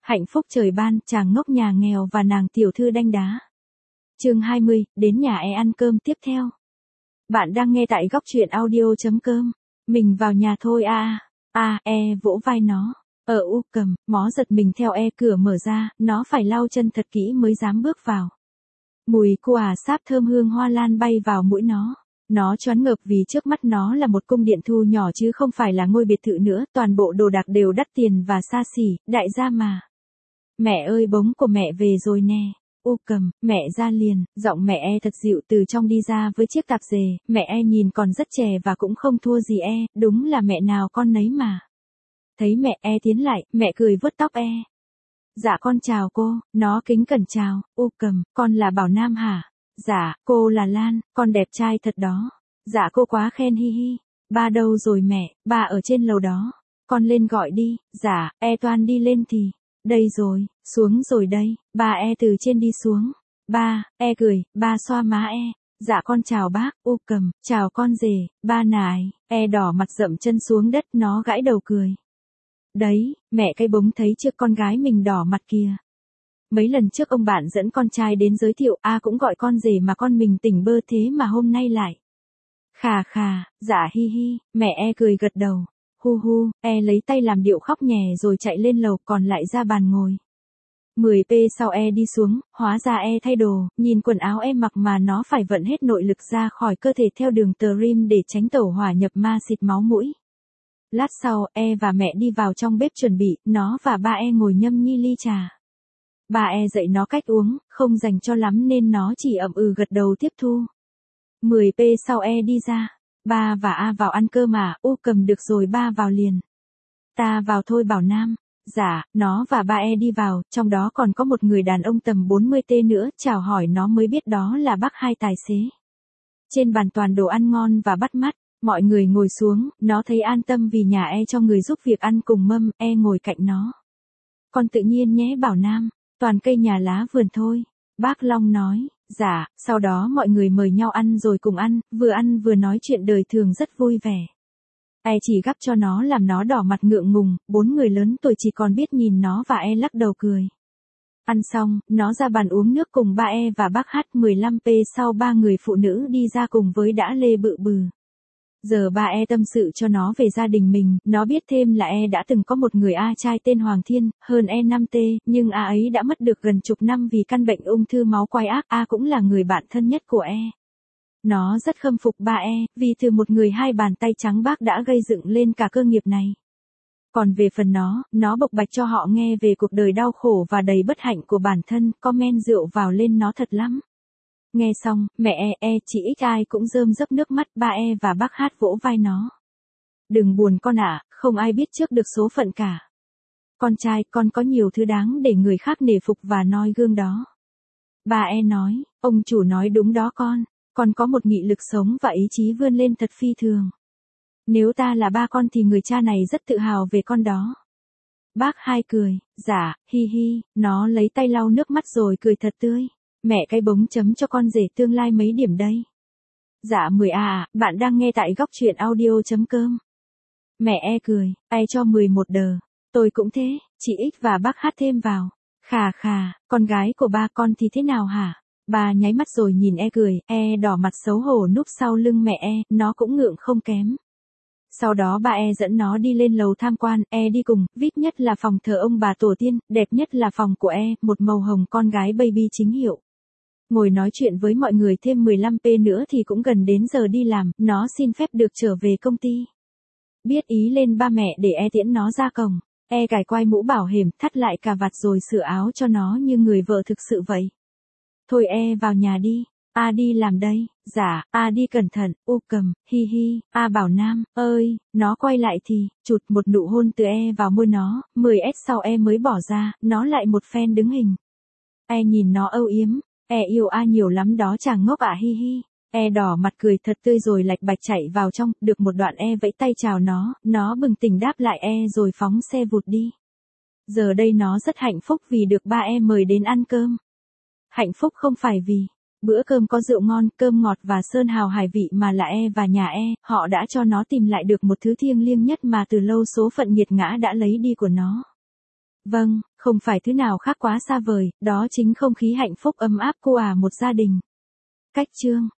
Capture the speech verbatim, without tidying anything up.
Hạnh phúc trời ban, chàng ngốc nhà nghèo và nàng tiểu thư đanh đá. Chương hai mươi, đến nhà e ăn cơm tiếp theo. Bạn đang nghe tại góc truyện audio chấm com. Mình vào nhà thôi a. A, e vỗ vai nó. Ờ u cầm, mó giật mình theo e cửa mở ra, nó phải lau chân thật kỹ mới dám bước vào. Mùi cua sáp thơm hương hoa lan bay vào mũi nó. Nó choáng ngợp vì trước mắt nó là một cung điện thu nhỏ chứ không phải là ngôi biệt thự nữa, toàn bộ đồ đạc đều đắt tiền và xa xỉ, đại gia mà. Mẹ ơi bống của mẹ về rồi nè. U cầm, mẹ ra liền, giọng mẹ e thật dịu từ trong đi ra với chiếc tạp dề, mẹ e nhìn còn rất trẻ và cũng không thua gì e, đúng là mẹ nào con nấy mà. Thấy mẹ e tiến lại, mẹ cười vuốt tóc e. Dạ con chào cô, nó kính cẩn chào. U cầm, con là Bảo Nam hả? Dạ, cô là Lan, con đẹp trai thật đó. Dạ cô quá khen hi hi. Ba đâu rồi mẹ, ba ở trên lầu đó. Con lên gọi đi. Dạ, e toan đi lên thì. Đây rồi, xuống rồi đây. Ba e từ trên đi xuống. Ba, e cười, ba xoa má e. Dạ con chào bác. U cầm, chào con rể. Ba nài, e đỏ mặt dậm chân xuống đất, nó gãi đầu cười. Đấy, mẹ cây bống thấy chưa, con gái mình đỏ mặt kìa. Mấy lần trước ông bạn dẫn con trai đến giới thiệu, a cũng gọi con rể mà con mình tỉnh bơ thế mà hôm nay lại. Khà khà, dạ hi hi, mẹ e cười gật đầu. Hu hu, e lấy tay làm điệu khóc nhè rồi chạy lên lầu còn lại ra bàn ngồi. mười phút sau e đi xuống, hóa ra e thay đồ, nhìn quần áo e mặc mà nó phải vận hết nội lực ra khỏi cơ thể theo đường tờ rim để tránh tẩu hỏa nhập ma xịt máu mũi. Lát sau, e và mẹ đi vào trong bếp chuẩn bị, nó và ba e ngồi nhâm nhi ly trà. Ba e dạy nó cách uống, không dành cho lắm nên nó chỉ ậm ừ gật đầu tiếp thu. mười phút sau e đi ra. Ba và A vào ăn cơm mà, U cầm được rồi ba vào liền. Ta vào thôi Bảo Nam. Dạ, nó và ba e đi vào, trong đó còn có một người đàn ông tầm bốn mươi tuổi nữa, chào hỏi nó mới biết đó là bác hai tài xế. Trên bàn toàn đồ ăn ngon và bắt mắt, mọi người ngồi xuống, nó thấy an tâm vì nhà e cho người giúp việc ăn cùng mâm, e ngồi cạnh nó. Con tự nhiên nhé Bảo Nam, toàn cây nhà lá vườn thôi. Bác Long nói, dạ, sau đó mọi người mời nhau ăn rồi cùng ăn, vừa ăn vừa nói chuyện đời thường rất vui vẻ. E chỉ gắp cho nó làm nó đỏ mặt ngượng ngùng, bốn người lớn tuổi chỉ còn biết nhìn nó và e lắc đầu cười. Ăn xong, nó ra bàn uống nước cùng ba e và bác hát. Mười lăm phút sau ba người phụ nữ đi ra cùng với đã lê bự bừ. Giờ ba e tâm sự cho nó về gia đình mình, nó biết thêm là e đã từng có một người A trai tên Hoàng Thiên, hơn e năm tuổi, nhưng A ấy đã mất được gần chục năm vì căn bệnh ung thư máu quái ác. A cũng là người bạn thân nhất của e. Nó rất khâm phục ba e, vì từ một người hai bàn tay trắng bác đã gây dựng lên cả cơ nghiệp này. Còn về phần nó, nó bộc bạch cho họ nghe về cuộc đời đau khổ và đầy bất hạnh của bản thân, comment rượu vào lên nó thật lắm. Nghe xong, mẹ e, e, chị X ai cũng rơm rớp nước mắt, ba e và bác hát vỗ vai nó. Đừng buồn con ạ, không ai biết trước được số phận cả. Con trai, con có nhiều thứ đáng để người khác nể phục và noi gương đó. Ba e nói, ông chủ nói đúng đó con, con có một nghị lực sống và ý chí vươn lên thật phi thường. Nếu ta là ba con thì người cha này rất tự hào về con đó. Bác hai cười, dạ, hi hi, nó lấy tay lau nước mắt rồi cười thật tươi. Mẹ cây bống chấm cho con rể tương lai mấy điểm đây? Dạ mười à, bạn đang nghe tại góc truyện audio chấm com. Mẹ e cười, e cho mười một đờ. Tôi cũng thế, chị X và bác hát thêm vào. Khà khà, con gái của ba con thì thế nào hả? Ba nháy mắt rồi nhìn e cười, e đỏ mặt xấu hổ núp sau lưng mẹ e, nó cũng ngượng không kém. Sau đó ba e dẫn nó đi lên lầu tham quan, e đi cùng, vip nhất là phòng thờ ông bà tổ tiên, đẹp nhất là phòng của e, một màu hồng con gái baby chính hiệu. Ngồi nói chuyện với mọi người thêm mười lăm phút nữa thì cũng gần đến giờ đi làm, nó xin phép được trở về công ty. Biết ý lên ba mẹ để e tiễn nó ra cổng, e cài quai mũ bảo hiểm, thắt lại cà vạt rồi sửa áo cho nó như người vợ thực sự vậy. Thôi e vào nhà đi, A đi làm đây, dạ, A đi cẩn thận, U cầm, hi hi, A Bảo Nam, ơi, nó quay lại thì, chụt một nụ hôn từ e vào môi nó, mười phút sau e mới bỏ ra, nó lại một phen đứng hình. E nhìn nó âu yếm. E yêu A nhiều lắm đó chàng ngốc à hi hi. E đỏ mặt cười thật tươi rồi lạch bạch chạy vào trong, được một đoạn e vẫy tay chào nó, nó bừng tỉnh đáp lại e rồi phóng xe vụt đi. Giờ đây nó rất hạnh phúc vì được ba e mời đến ăn cơm. Hạnh phúc không phải vì bữa cơm có rượu ngon, cơm ngọt và sơn hào hải vị mà là e và nhà e, họ đã cho nó tìm lại được một thứ thiêng liêng nhất mà từ lâu số phận nghiệt ngã đã lấy đi của nó. Vâng, Không phải thứ nào khác quá xa vời, đó chính không khí hạnh phúc ấm áp của à một gia đình. Cách chương